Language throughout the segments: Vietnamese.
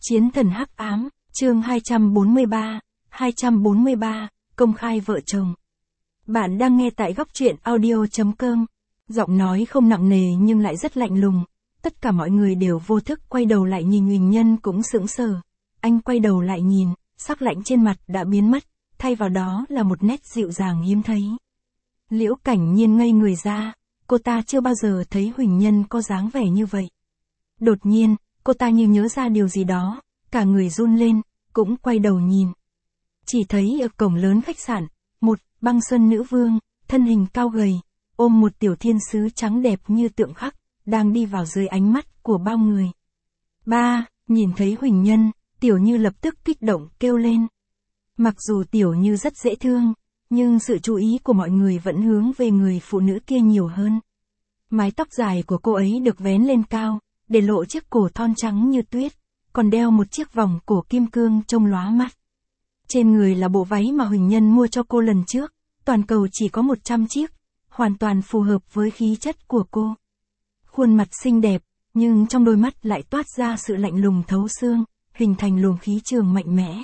Chiến thần hắc ám, chương 243, công khai vợ chồng. Bạn đang nghe tại góc truyện audio.com. Giọng nói không nặng nề nhưng lại rất lạnh lùng. Tất cả mọi người đều vô thức quay đầu lại nhìn Huỳnh Nhân cũng sững sờ. Anh quay đầu lại nhìn, sắc lạnh trên mặt đã biến mất, thay vào đó là một nét dịu dàng hiếm thấy. Liễu Cảnh Nhiên ngây người ra, cô ta chưa bao giờ thấy Huỳnh Nhân có dáng vẻ như vậy. Đột nhiên, cô ta như nhớ ra điều gì đó, cả người run lên, cũng quay đầu nhìn. Chỉ thấy ở cổng lớn khách sạn, một Băng Sơn nữ vương, thân hình cao gầy, ôm một tiểu thiên sứ trắng đẹp như tượng khắc, đang đi vào dưới ánh mắt của bao người. Nhìn thấy Huỳnh Nhân, Tiểu Như lập tức kích động kêu lên. Mặc dù Tiểu Như rất dễ thương, nhưng sự chú ý của mọi người vẫn hướng về người phụ nữ kia nhiều hơn. Mái tóc dài của cô ấy được vén lên cao, để lộ chiếc cổ thon trắng như tuyết, còn đeo một chiếc vòng cổ kim cương trông lóa mắt. Trên người là bộ váy mà Huỳnh Nhân mua cho cô lần trước, toàn cầu chỉ có 100 chiếc, hoàn toàn phù hợp với khí chất của cô. Khuôn mặt xinh đẹp, nhưng trong đôi mắt lại toát ra sự lạnh lùng thấu xương, hình thành luồng khí trường mạnh mẽ.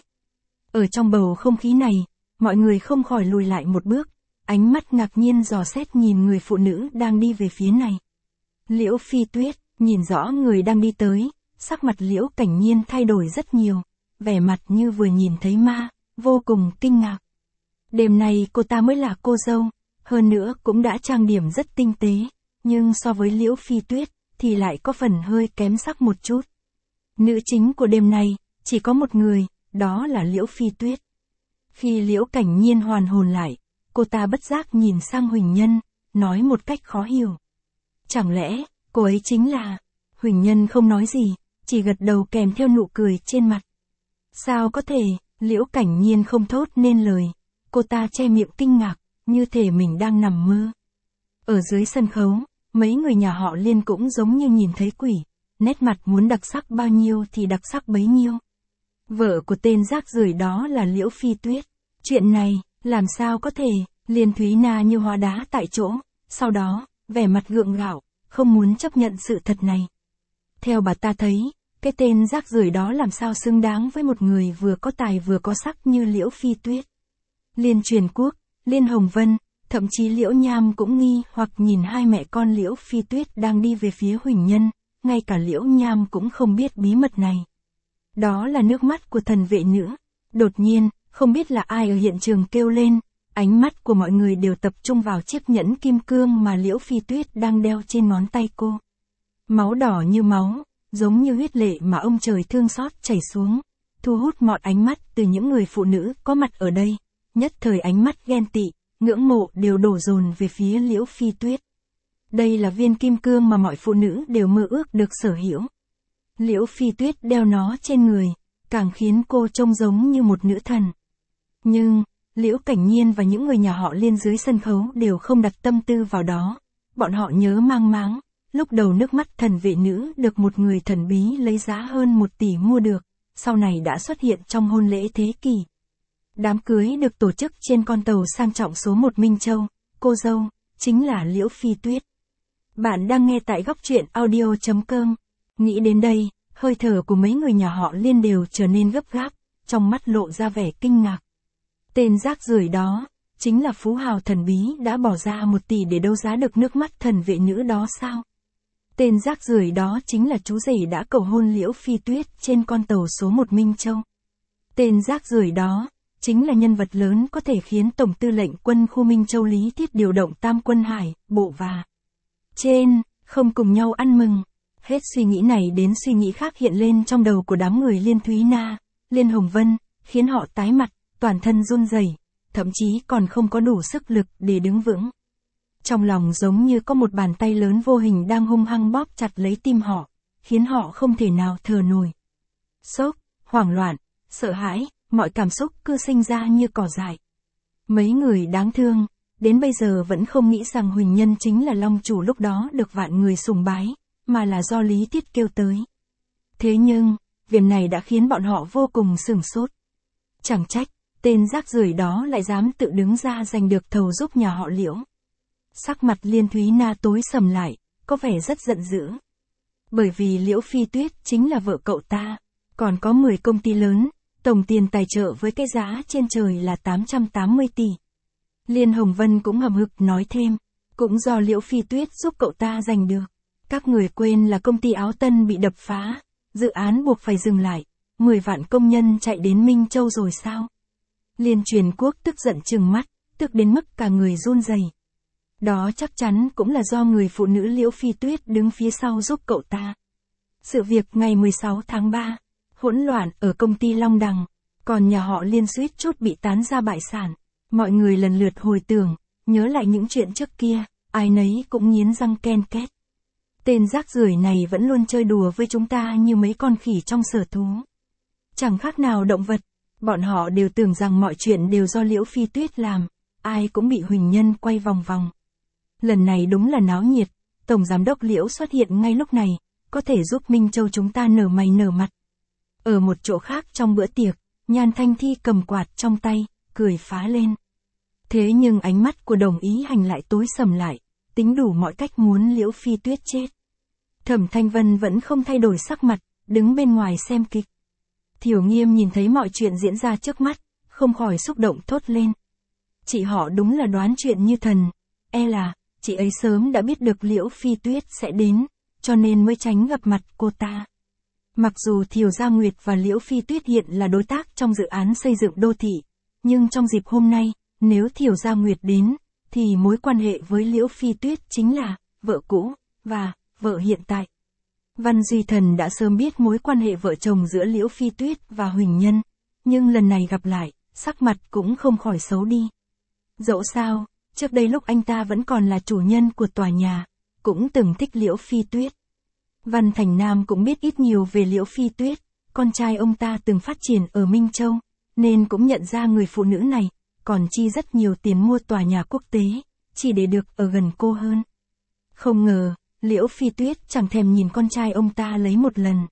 Ở trong bầu không khí này, mọi người không khỏi lùi lại một bước, ánh mắt ngạc nhiên dò xét nhìn người phụ nữ đang đi về phía này. Liễu Phi Tuyết, nhìn rõ người đang đi tới, sắc mặt Liễu Cảnh Nhiên thay đổi rất nhiều, vẻ mặt như vừa nhìn thấy ma, vô cùng kinh ngạc. Đêm nay cô ta mới là cô dâu, hơn nữa cũng đã trang điểm rất tinh tế, nhưng so với Liễu Phi Tuyết, thì lại có phần hơi kém sắc một chút. Nữ chính của đêm nay, chỉ có một người, đó là Liễu Phi Tuyết. Khi Liễu Cảnh Nhiên hoàn hồn lại, cô ta bất giác nhìn sang Huỳnh Nhân, nói một cách khó hiểu. Chẳng lẽ, cô ấy chính là... Huỳnh Nhân không nói gì, chỉ gật đầu kèm theo nụ cười trên mặt. Sao có thể, Liễu Cảnh Nhiên không thốt nên lời, cô ta che miệng kinh ngạc, như thể mình đang nằm mơ. Ở dưới sân khấu, mấy người nhà họ Liên cũng giống như nhìn thấy quỷ, nét mặt muốn đặc sắc bao nhiêu thì đặc sắc bấy nhiêu. Vợ của tên rác rưởi đó là Liễu Phi Tuyết. Chuyện này, làm sao có thể, Liên Thúy Na như hóa đá tại chỗ, sau đó, vẻ mặt gượng gạo, không muốn chấp nhận sự thật này. Theo bà ta thấy, cái tên rác rưởi đó làm sao xứng đáng với một người vừa có tài vừa có sắc như Liễu Phi Tuyết. Liên Truyền Quốc, Liên Hồng Vân, thậm chí Liễu Nham cũng nghi hoặc nhìn hai mẹ con Liễu Phi Tuyết đang đi về phía Huỳnh Nhân, ngay cả Liễu Nham cũng không biết bí mật này. Đó là nước mắt của thần vệ nữ. Đột nhiên, không biết là ai ở hiện trường kêu lên, ánh mắt của mọi người đều tập trung vào chiếc nhẫn kim cương mà Liễu Phi Tuyết đang đeo trên ngón tay cô. Máu đỏ như máu, giống như huyết lệ mà ông trời thương xót chảy xuống, thu hút mọi ánh mắt từ những người phụ nữ có mặt ở đây. Nhất thời ánh mắt ghen tị, ngưỡng mộ đều đổ dồn về phía Liễu Phi Tuyết. Đây là viên kim cương mà mọi phụ nữ đều mơ ước được sở hữu. Liễu Phi Tuyết đeo nó trên người, càng khiến cô trông giống như một nữ thần. Nhưng, Liễu Cảnh Nhiên và những người nhà họ Liên dưới sân khấu đều không đặt tâm tư vào đó. Bọn họ nhớ mang máng, lúc đầu nước mắt thần vệ nữ được một người thần bí lấy giá hơn 1 tỷ mua được, sau này đã xuất hiện trong hôn lễ thế kỷ. Đám cưới được tổ chức trên con tàu sang trọng số 1 Minh Châu, cô dâu, chính là Liễu Phi Tuyết. Bạn đang nghe tại góc truyện audio.com. Nghĩ đến đây, hơi thở của mấy người nhà họ Liên đều trở nên gấp gáp, trong mắt lộ ra vẻ kinh ngạc. Tên rác rưởi đó, chính là phú hào thần bí đã bỏ ra 1 tỷ để đấu giá được nước mắt thần vệ nữ đó sao? Tên rác rưởi đó chính là chú rể đã cầu hôn Liễu Phi Tuyết trên con tàu số 1 Minh Châu. Tên rác rưởi đó, chính là nhân vật lớn có thể khiến Tổng tư lệnh quân khu Minh Châu Lý Thiết điều động Tam quân Hải, Bộ và trên, không cùng nhau ăn mừng. Hết suy nghĩ này đến suy nghĩ khác hiện lên trong đầu của đám người Liên Thúy Na, Liên Hồng Vân, khiến họ tái mặt, toàn thân run rẩy, thậm chí còn không có đủ sức lực để đứng vững. Trong lòng giống như có một bàn tay lớn vô hình đang hung hăng bóp chặt lấy tim họ, khiến họ không thể nào thở nổi. Sốc, hoảng loạn, sợ hãi, mọi cảm xúc cứ sinh ra như cỏ dại. Mấy người đáng thương, đến bây giờ vẫn không nghĩ rằng Huỳnh Nhân chính là long chủ lúc đó được vạn người sùng bái, mà là do Lý Thiết kêu tới. Thế nhưng, việc này đã khiến bọn họ vô cùng sửng sốt. Chẳng trách, tên rác rưởi đó lại dám tự đứng ra giành được thầu giúp nhà họ Liễu. Sắc mặt Liên Thúy Na tối sầm lại, có vẻ rất giận dữ. Bởi vì Liễu Phi Tuyết chính là vợ cậu ta, Còn có 10 công ty lớn, tổng tiền tài trợ với cái giá trên trời là 880 tỷ. Liên Hồng Vân cũng hậm hực nói thêm, cũng do Liễu Phi Tuyết giúp cậu ta giành được. Các người quên là công ty Áo Tân bị đập phá, dự án buộc phải dừng lại, 10 vạn công nhân chạy đến Minh Châu rồi sao? Liên Truyền Quốc tức giận trừng mắt, tức đến mức cả người run rẩy. Đó chắc chắn cũng là do người phụ nữ Liễu Phi Tuyết đứng phía sau giúp cậu ta. Sự việc ngày 16 tháng 3, hỗn loạn ở công ty Long Đằng, còn nhà họ Liên suýt chút bị tán ra bại sản. Mọi người lần lượt hồi tưởng, nhớ lại những chuyện trước kia, ai nấy cũng nghiến răng ken két. Tên rác rưởi này vẫn luôn chơi đùa với chúng ta như mấy con khỉ trong sở thú. Chẳng khác nào động vật, bọn họ đều tưởng rằng mọi chuyện đều do Liễu Phi Tuyết làm, ai cũng bị Huỳnh Nhân quay vòng vòng. Lần này đúng là náo nhiệt, Tổng Giám đốc Liễu xuất hiện ngay lúc này, có thể giúp Minh Châu chúng ta nở mày nở mặt. Ở một chỗ khác trong bữa tiệc, Nhan Thanh Thi cầm quạt trong tay, cười phá lên. Thế nhưng ánh mắt của Đồng Ý Hành lại tối sầm lại, tính đủ mọi cách muốn Liễu Phi Tuyết chết. Thẩm Thanh Vân vẫn không thay đổi sắc mặt, đứng bên ngoài xem kịch. Thiểu Nghiêm nhìn thấy mọi chuyện diễn ra trước mắt, không khỏi xúc động thốt lên. Chị họ đúng là đoán chuyện như thần, e là, chị ấy sớm đã biết được Liễu Phi Tuyết sẽ đến, cho nên mới tránh gặp mặt cô ta. Mặc dù Thiều Gia Nguyệt và Liễu Phi Tuyết hiện là đối tác trong dự án xây dựng đô thị, nhưng trong dịp hôm nay, nếu Thiều Gia Nguyệt đến, thì mối quan hệ với Liễu Phi Tuyết chính là vợ cũ và vợ hiện tại. Văn Duy Thần đã sớm biết mối quan hệ vợ chồng giữa Liễu Phi Tuyết và Huỳnh Nhân, nhưng lần này gặp lại, sắc mặt cũng không khỏi xấu đi. Dẫu sao, trước đây lúc anh ta vẫn còn là chủ nhân của tòa nhà, cũng từng thích Liễu Phi Tuyết. Văn Thành Nam cũng biết ít nhiều về Liễu Phi Tuyết, con trai ông ta từng phát triển ở Minh Châu, nên cũng nhận ra người phụ nữ này, còn chi rất nhiều tiền mua tòa nhà quốc tế, chỉ để được ở gần cô hơn. Không ngờ, Liễu Phi Tuyết chẳng thèm nhìn con trai ông ta lấy một lần.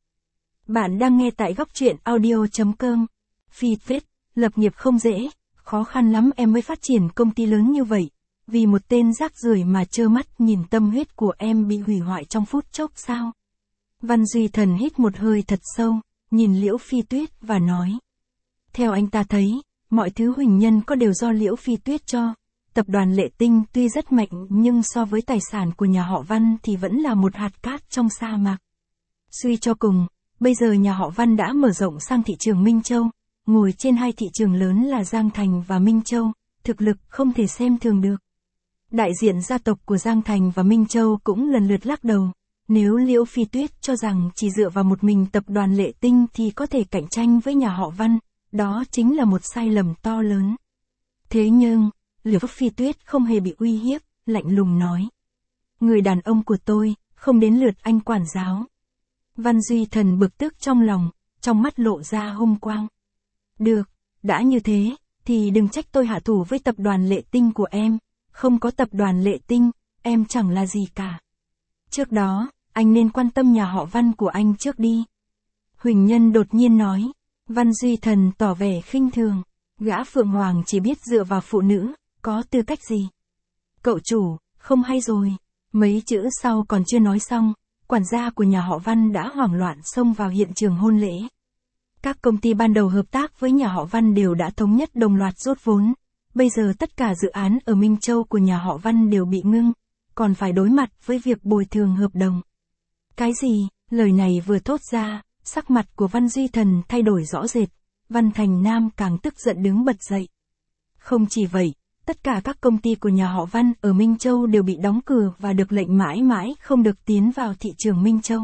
Bạn đang nghe tại góc truyện audio.com. Phi Tuyết, lập nghiệp không dễ, khó khăn lắm em mới phát triển công ty lớn như vậy. Vì một tên rác rưởi mà trơ mắt nhìn tâm huyết của em bị hủy hoại trong phút chốc sao? Văn Duy Thần hít một hơi thật sâu, nhìn Liễu Phi Tuyết và nói. Theo anh ta thấy, mọi thứ Huỳnh Nhân có đều do Liễu Phi Tuyết cho. Tập đoàn Lệ Tinh tuy rất mạnh nhưng so với tài sản của nhà họ Văn thì vẫn là một hạt cát trong sa mạc. Suy cho cùng, bây giờ nhà họ Văn đã mở rộng sang thị trường Minh Châu, ngồi trên hai thị trường lớn là Giang Thành và Minh Châu, thực lực không thể xem thường được. Đại diện gia tộc của Giang Thành và Minh Châu cũng lần lượt lắc đầu, nếu Liễu Phi Tuyết cho rằng chỉ dựa vào một mình tập đoàn Lệ Tinh thì có thể cạnh tranh với nhà họ Văn, đó chính là một sai lầm to lớn. Thế nhưng, Liễu Phi Tuyết không hề bị uy hiếp, lạnh lùng nói. Người đàn ông của tôi, không đến lượt anh quản giáo. Văn Duy Thần bực tức trong lòng, trong mắt lộ ra hung quang. Được, đã như thế, thì đừng trách tôi hạ thủ với tập đoàn Lệ Tinh của em. Không có tập đoàn Lệ Tinh, em chẳng là gì cả. Trước đó, anh nên quan tâm nhà họ Văn của anh trước đi. Huỳnh Nhân đột nhiên nói. Văn Duy Thần tỏ vẻ khinh thường. Gã Phượng Hoàng chỉ biết dựa vào phụ nữ, có tư cách gì? Cậu chủ, không hay rồi. Mấy chữ sau còn chưa nói xong, quản gia của nhà họ Văn đã hoảng loạn xông vào hiện trường hôn lễ. Các công ty ban đầu hợp tác với nhà họ Văn đều đã thống nhất đồng loạt rút vốn. Bây giờ tất cả dự án ở Minh Châu của nhà họ Văn đều bị ngưng, còn phải đối mặt với việc bồi thường hợp đồng. Cái gì? Lời này vừa thốt ra, sắc mặt của Văn Duy Thần thay đổi rõ rệt, Văn Thành Nam càng tức giận đứng bật dậy. Không chỉ vậy, tất cả các công ty của nhà họ Văn ở Minh Châu đều bị đóng cửa và được lệnh mãi mãi không được tiến vào thị trường Minh Châu.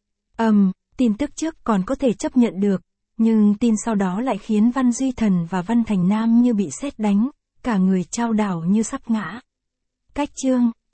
Tin tức trước còn có thể chấp nhận được, nhưng tin sau đó lại khiến Văn Duy Thần và Văn Thành Nam như bị sét đánh, cả người chao đảo như sắp ngã. Cách chương